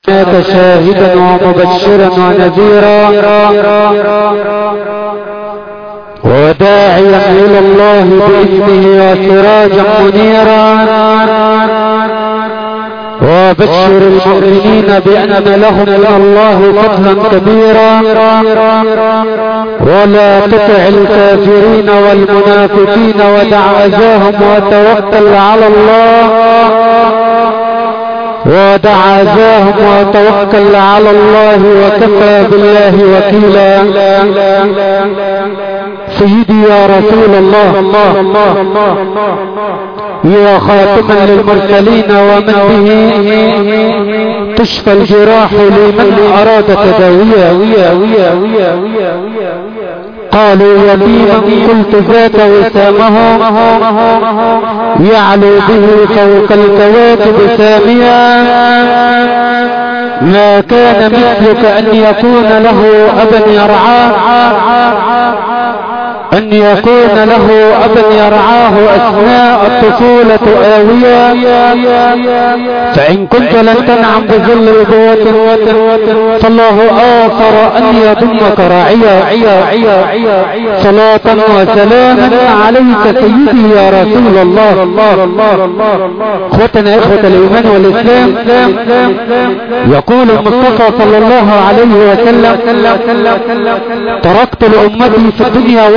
شاهدا ومبشرا ونذيرا وداعيا الى الله باذنه وسراجا منيرا وبشر المؤمنين بان لهم من الله فضلا كبيرا ولا تطع الكافرين والمنافقين ودع اذاهم وتوكل على الله ودع اذاهم وتوكل على الله وكفى بالله وكيلا. سيدي يا رسول الله يا خاتما للمرسلين ومن به تشفى الجراح لمن اراد تداويا. قالوا وفيمن قلت ذاك وسامه يعلو به فوق الكواكب ساميا. ما كان مثلك ان يكون له ابا يرعاه اثناء الطفولة آوية. فان كنت لن تنعم بظل ابوة فالله آثر ان يضمك راعيا. صلاة وسلاما عليك سيدي يا رسول الله. اخوتنا اخوة الايمان والاسلام، يقول المصطفى صلى الله عليه وسلم: تركت لأمتي في الدنيا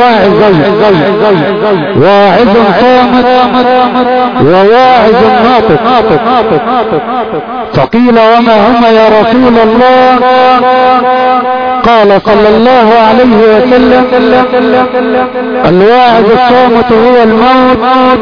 واعظ صامت وواعظ ناطق. فقيل وما هما يا رسول الله؟ قال صلى الله عليه وسلم: الواعظ الصامت هو الموت،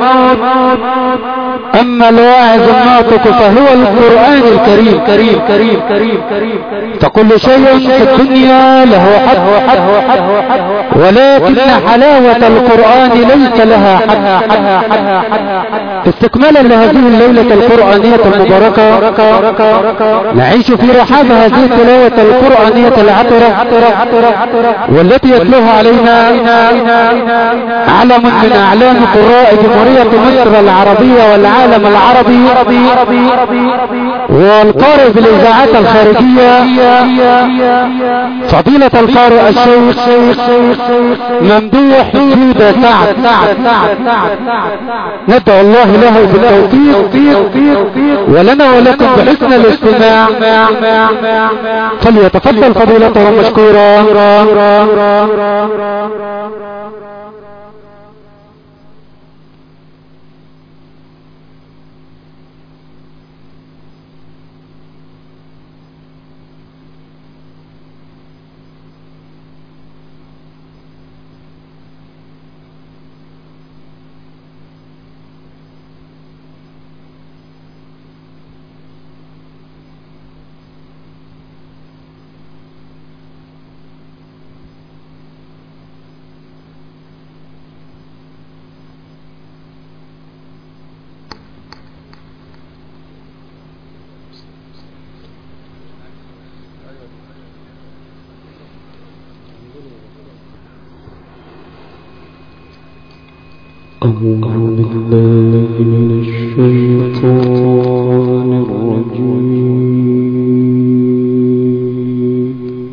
اما الواعظ الناطق فهو القرآن الكريم. فكل شيء في الدنيا له حد، ولكن حلاوة القرآن ليس لها حد. استكمالا لهذه الليلة القرآنية المباركة، نعيش في رحاب هذه التلاوة القرآنية العطرة والتي يتلوها علينا علم من اعلام قراء جمهورية مصر العربية والعالم العربي والقارئ بالاذاعات الخارجية فضيلة القارئ الشيخ ممدوح جودة سعد. ندعو الله له بالتوفيق ولنا ولكم بحسن الاستماع. فليتفضل فضيلته مشكورا. أعوذ بالله من الشيطان الرجيم.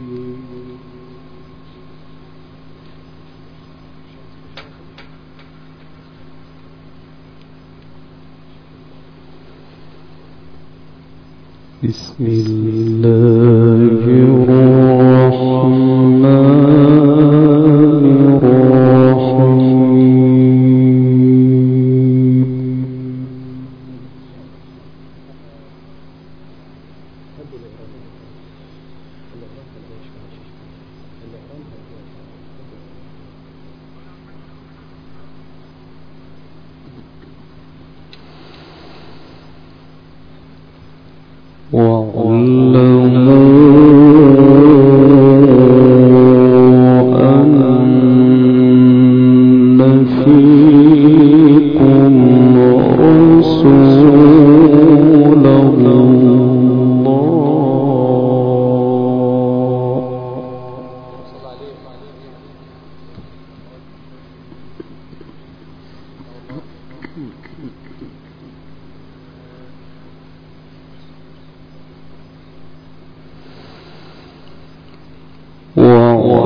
بسم الله الرحمن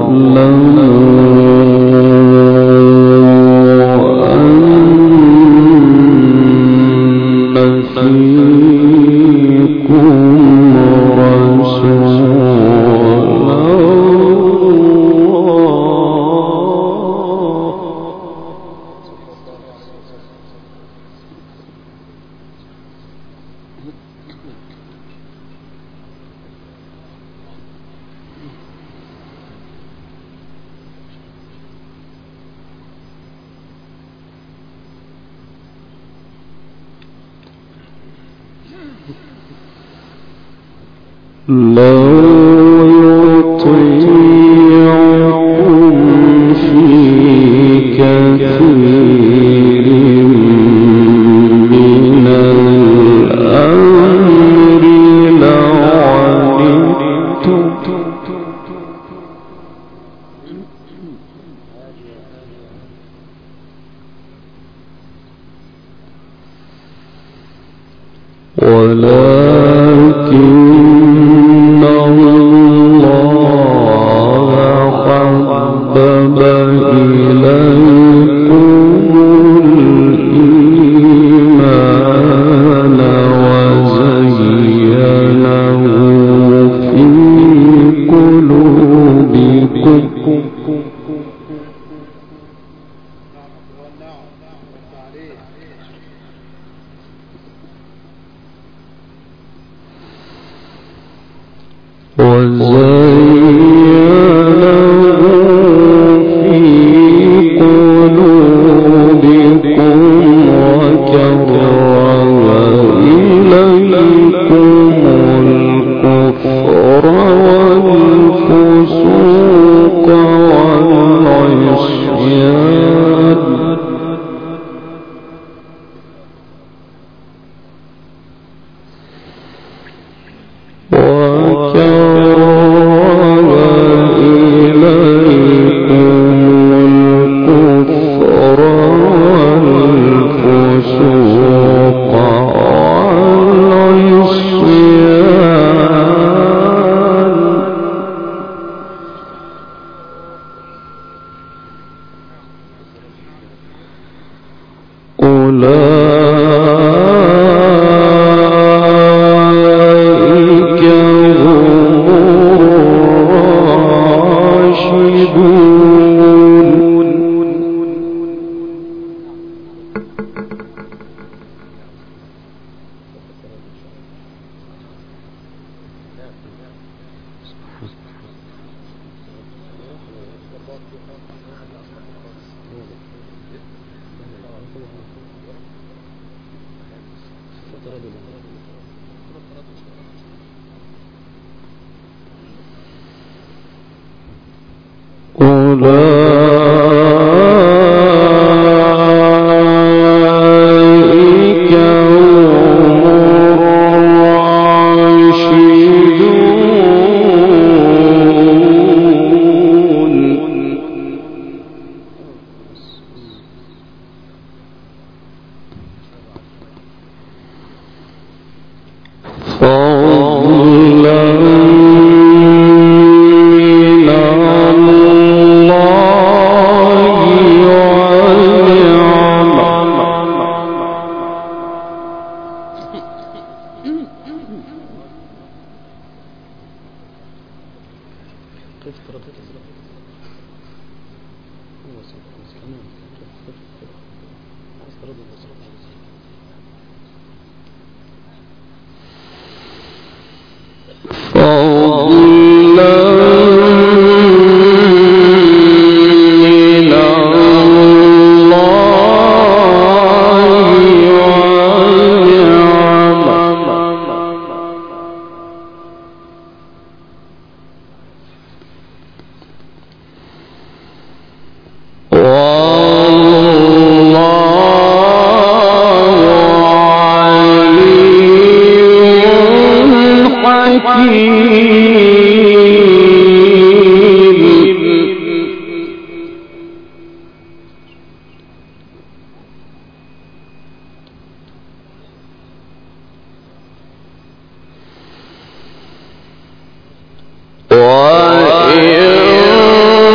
وإن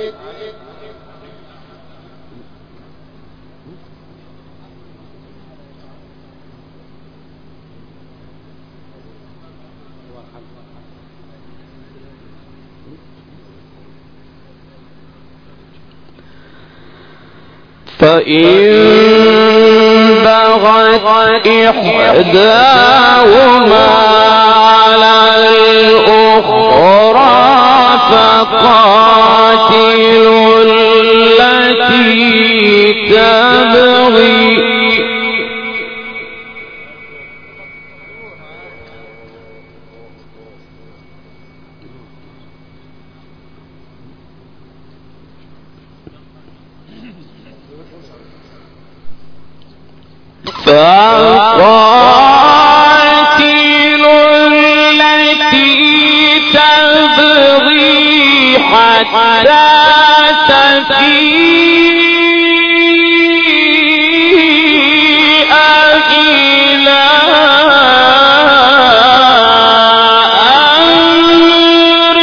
فإن بغت إحداهما على الأخرى فقاتلوا التي تبغي حتى تفيء إلى أمر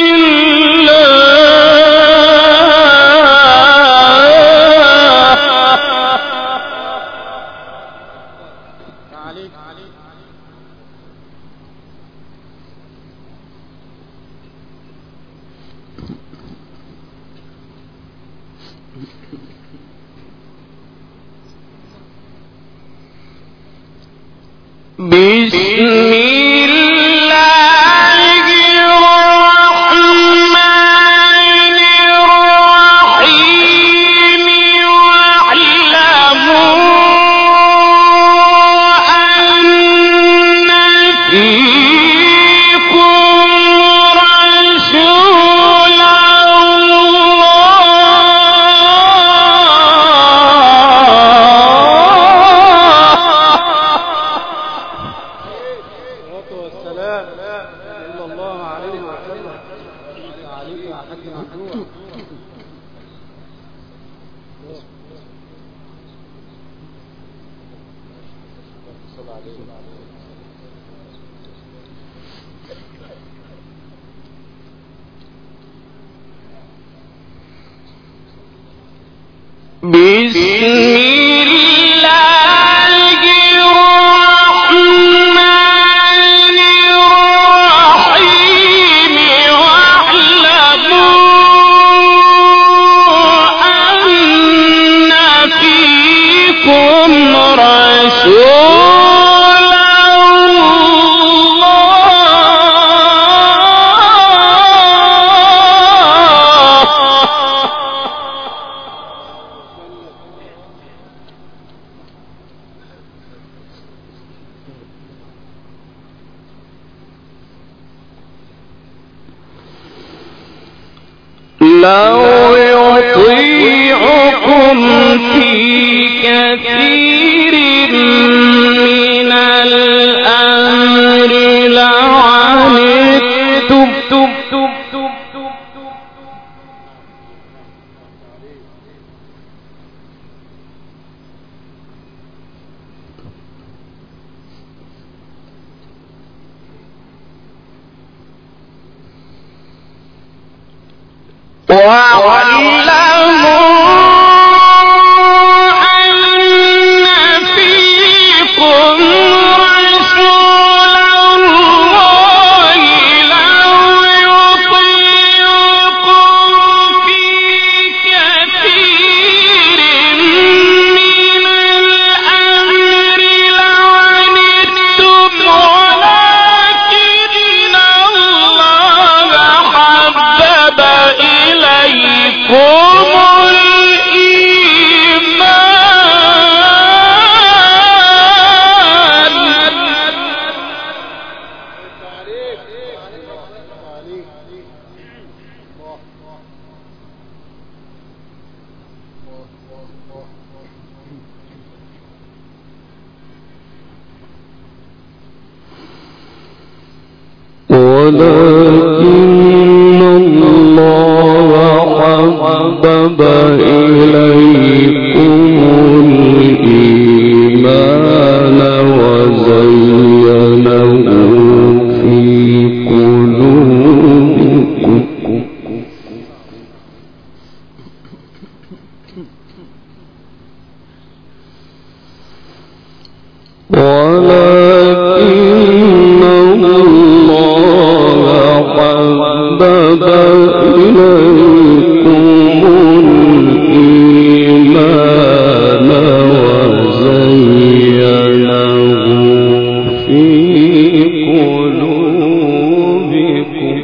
بسم الله الرحمن الرحيم واعلموا أن فيكم رسول لو يطيعكم في كثير من الأمر لعنتم واعلموا أن فيكم رسول الله لو يطيعكم في كثير من الأمر لعنتم ولكن الله حبب إليكم ولكن الله حبب إليكم الإيمان وزينه في قلوبكم ولكن الله حبب إليكم الإيمان وزينه في قلوبكم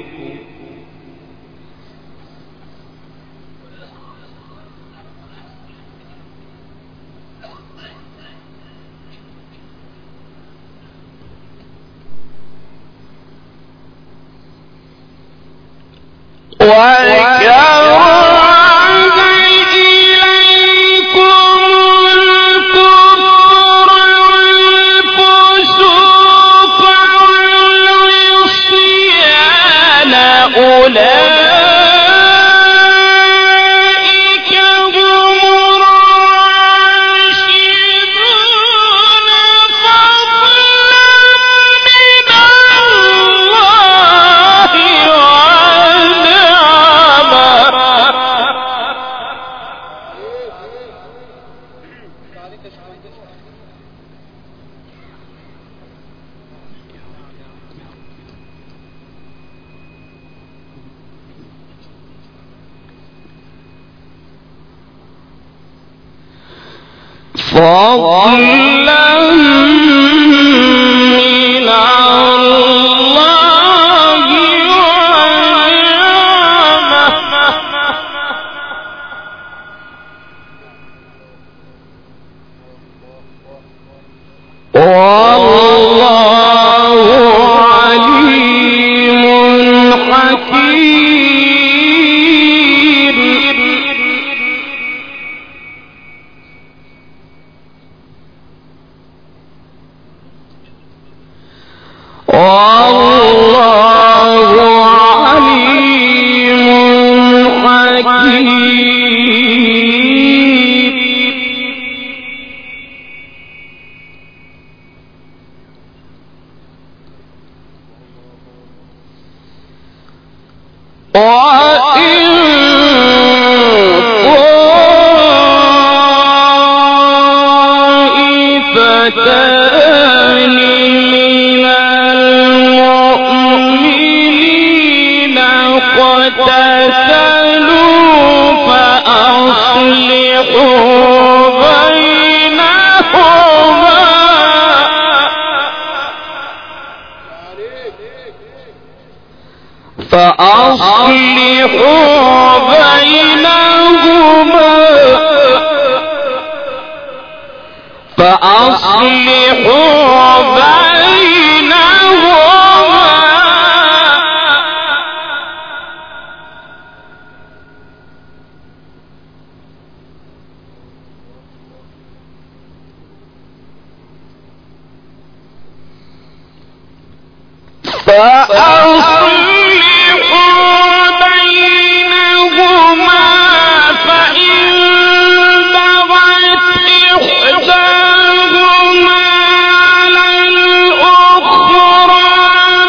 فضلا من الله والله عليم حكيم. والله عليم حكيم. وإن طائفتان من المؤمنين اقتتلوا فأصلحوا بينهما فإن بغت إحداهما على الأخرى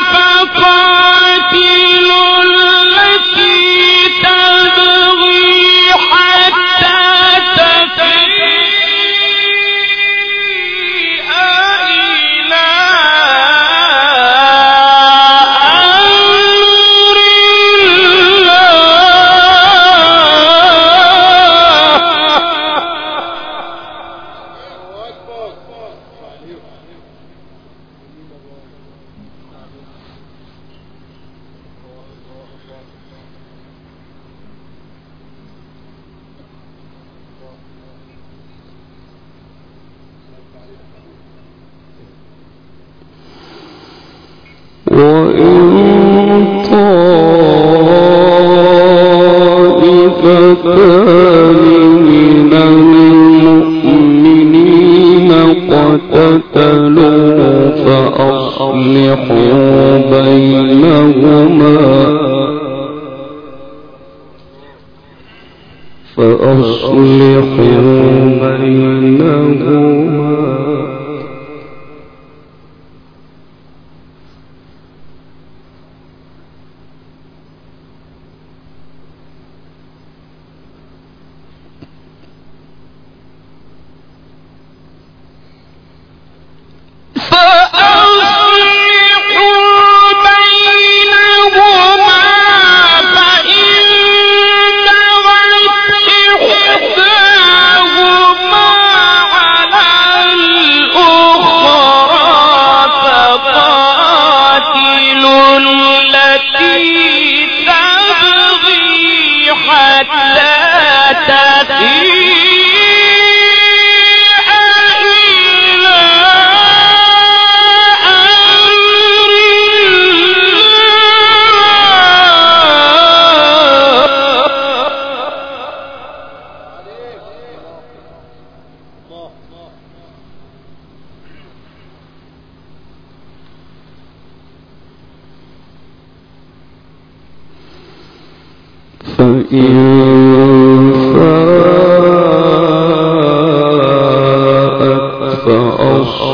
فقاتلوا التي تبغي حتى تفيء إلى وإن طائفتان من المؤمنين اقتتلوا فأصلحوا بينهما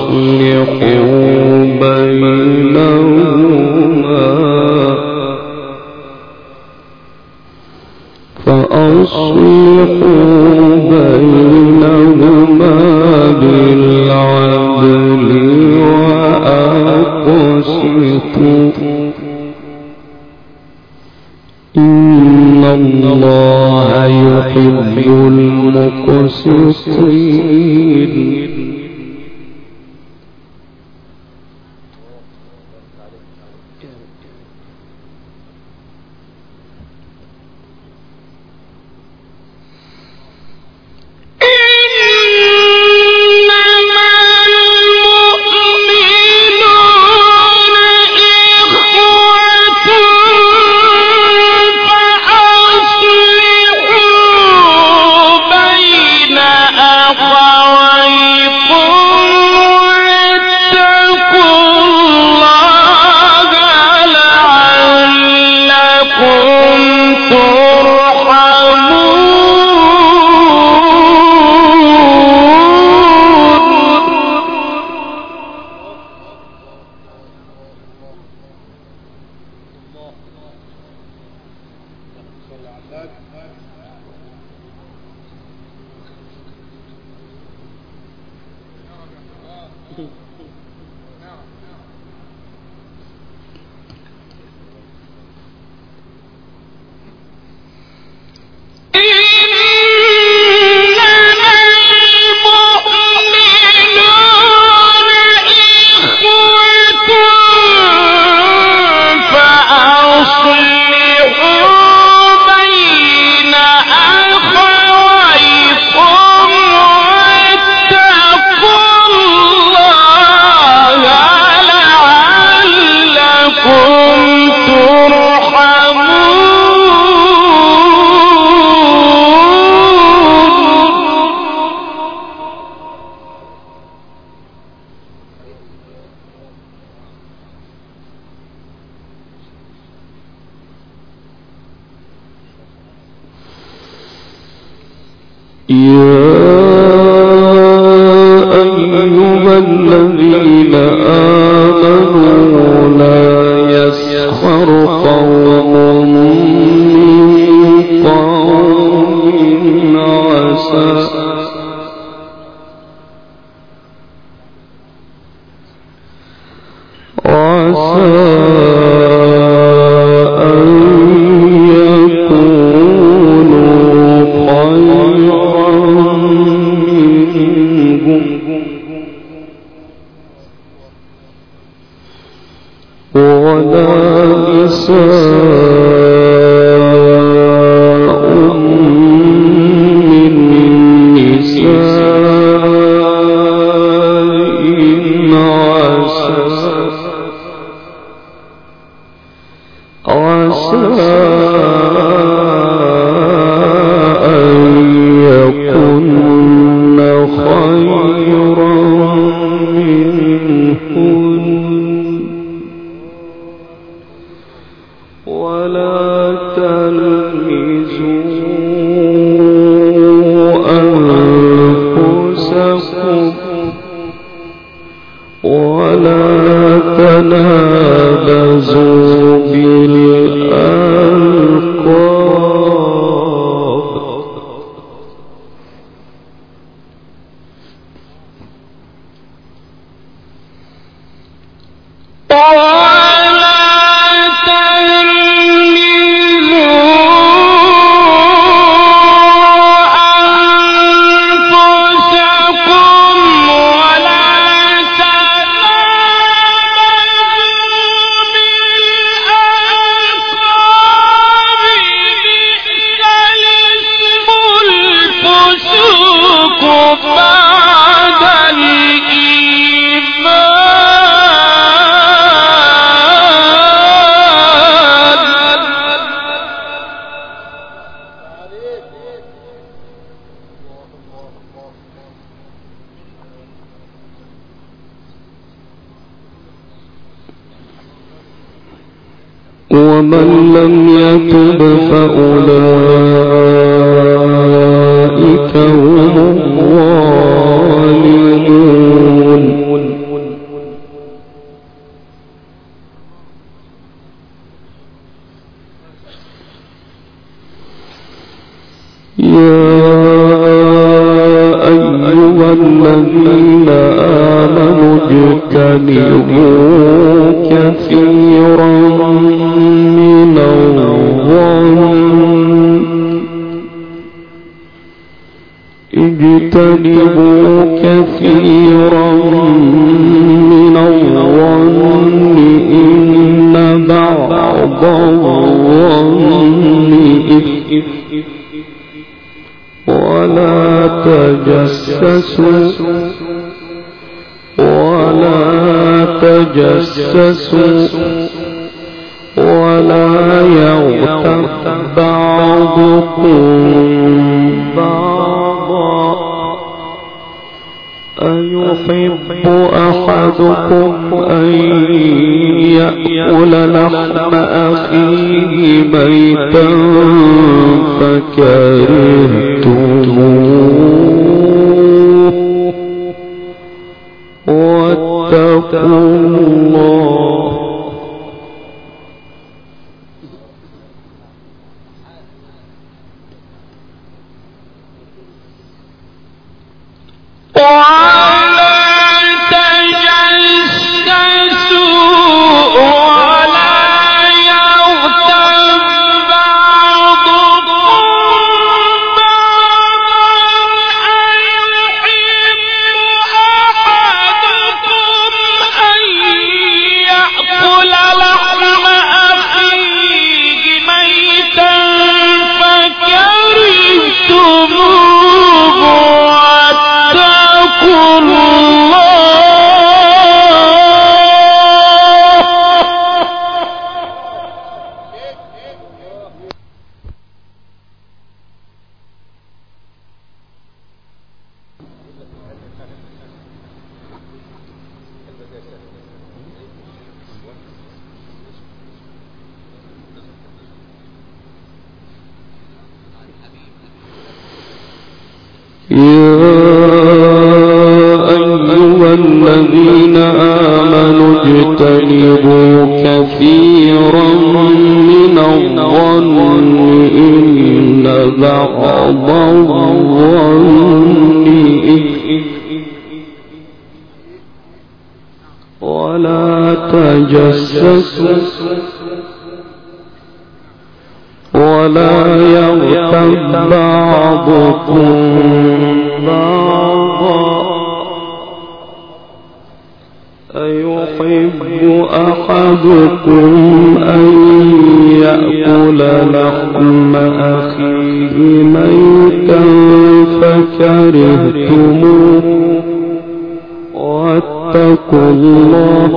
بينهما بالعدل وأقسطوا إن الله يحب المقسطين. الذين آمنوا لا يسخر قوم من قوم عسى أن يكونوا خيرا منهم ولا نساء من نساء عسى أن يكن خيرا منهن ولا تلمزوا أنفسكم ولا تنابزوا بالألقاب ومن لم يتب فأولئك هم الظالمون أيها الذين آمنوا اجتنبوا كثيرا من الظن إن بعض الظن إثم ولا تجسسوا ولا يغتب بعضكم بعضا أيحب أحدكم أن يأكل لحم أخيه ميتا فكرهتموه واتقوا الله الذين آمنوا اجتنبوا كثيرا من الظن إن بعض الظن إثم ولا تجسسوا ولا يغتب بعضكم بعضا أيحب أحدكم أن يأكل لحم أخيه ميتا فكرهتموه واتقوا الله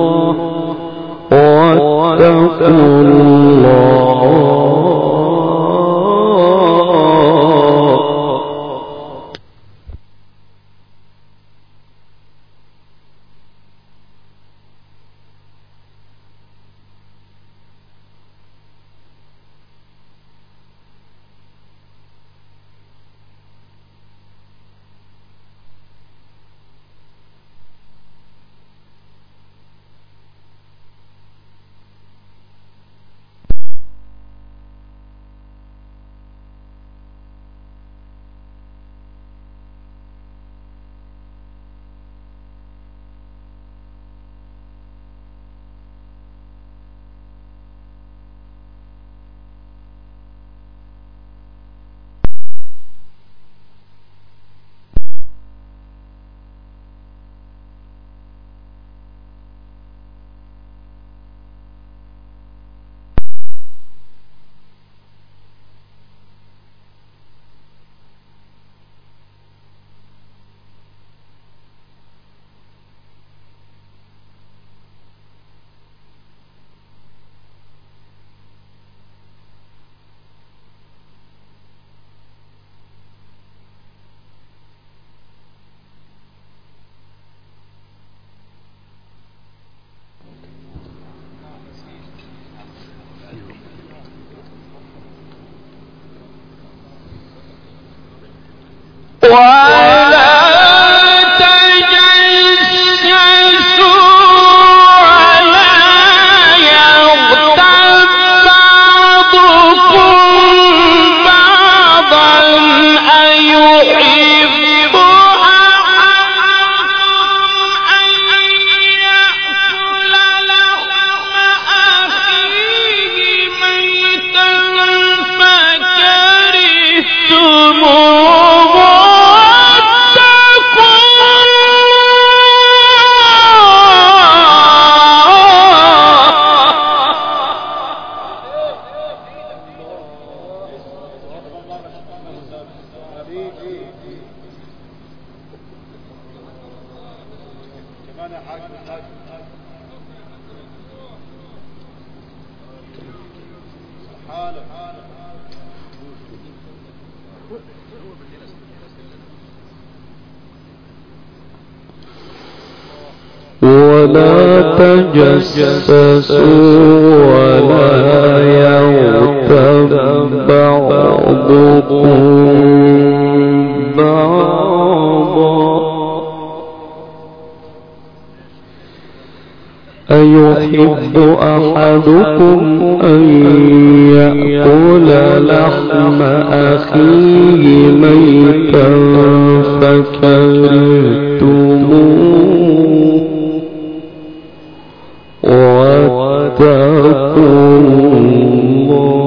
بعضكم بعضا ولا تجسسوا ولا يغتب بعضكم بعضا أيحب أحدكم أن يأكل لحم أخيه ميتا فكرهتموه واتقوا الله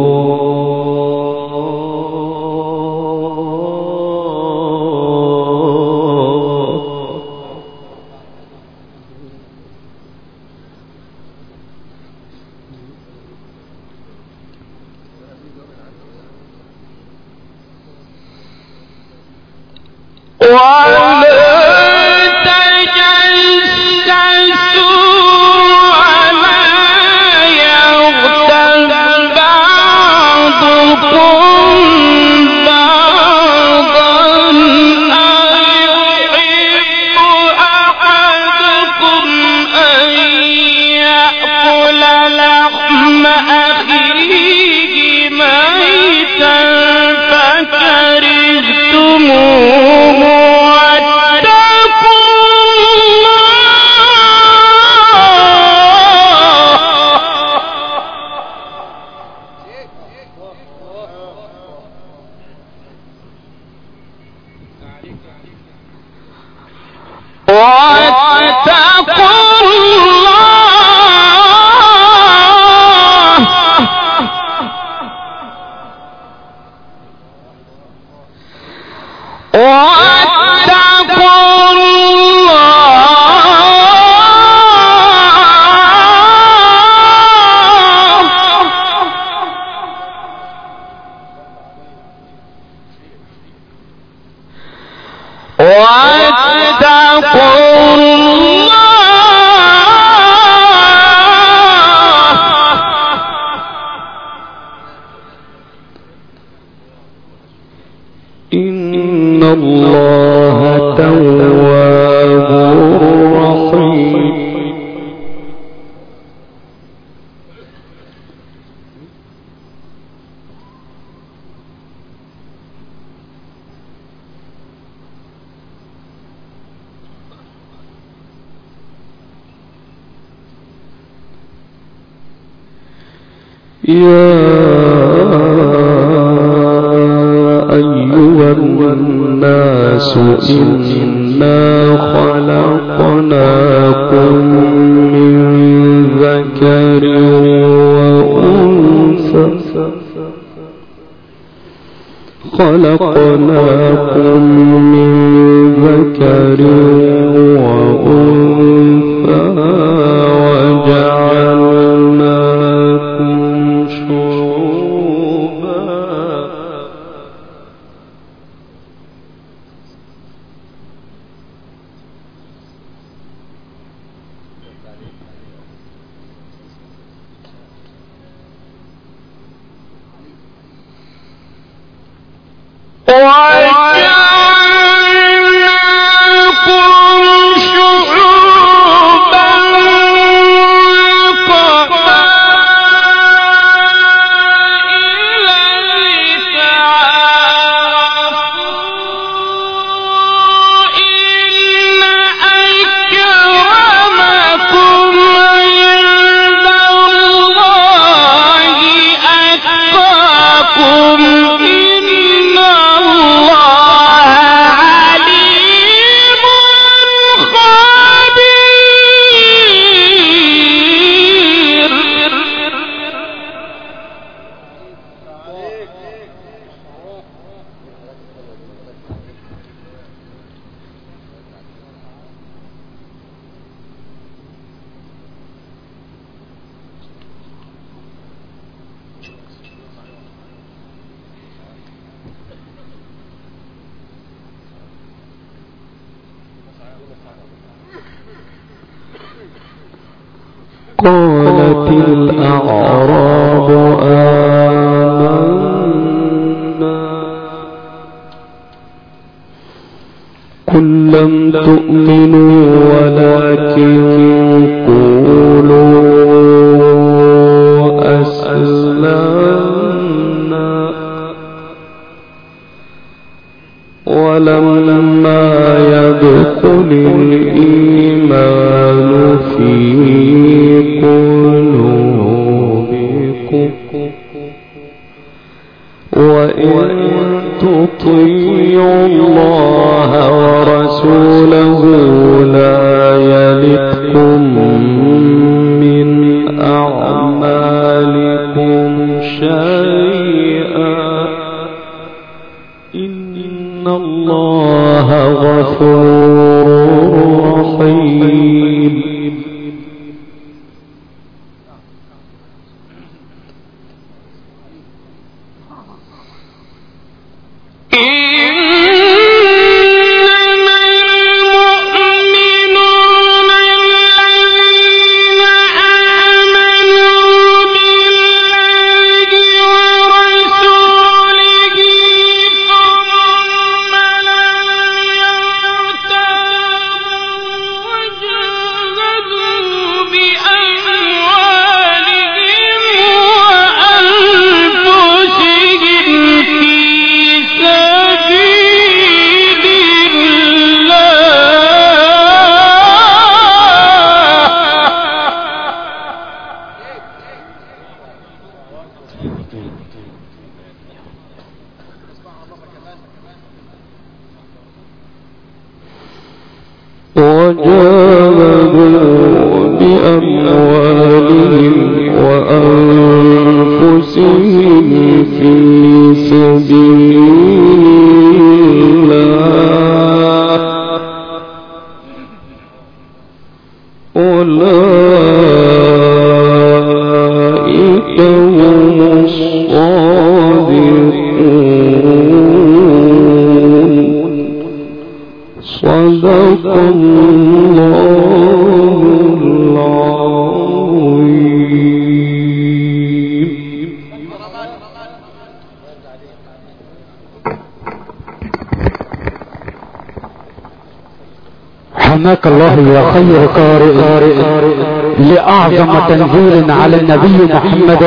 إن الله تواب رحيم يا أيها الناس إنا خلقناكم من ذكر وأنثى وجعلناكم شعوبا إن الله قالت الأعراب آمنا قل لم تؤمنوا ولكن قولوا أسلمنا ولما يدخل الإيمان في قلوبكم وإن تطيعوا الله ورسوله لا يلدكم من أعمالكم شيئا إن الله غفور رحيم. وجاهدوا بأموالهم وأنفسهم في سبيل الله أولئك هم الصادقون. صدق الله العظيم. حماك الله يا خير قارئ لأعظم تنزيل على النبي محمد.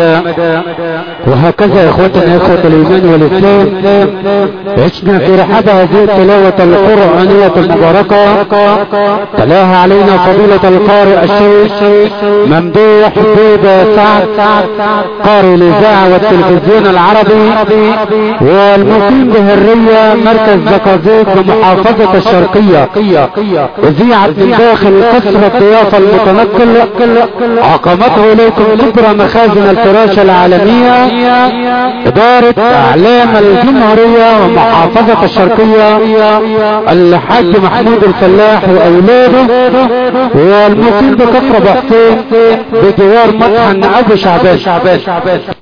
وهكذا إخوتنا إخوة الإيمان والإسلام عشنا في رحاب هذه التلاوة القرآنية المباركة تلاها علينا فضيلة القارئ الشيخ ممدوح بيبة سعد قارئ الإذاعة والتلفزيون العربي والمقيم بهرية مركز زقازيق بمحافظة الشرقية. وزيعت من داخل قصر الضيافة المتنقل عقمته إليكم كبرى مخازن الفراشة العالمية إدارة إعلام الجمهورية ومحافظة الشرقية الحاج محمود الفلاح وأولاده والمقيم بكفر بحسين بجوار مطحن أبو شعبان.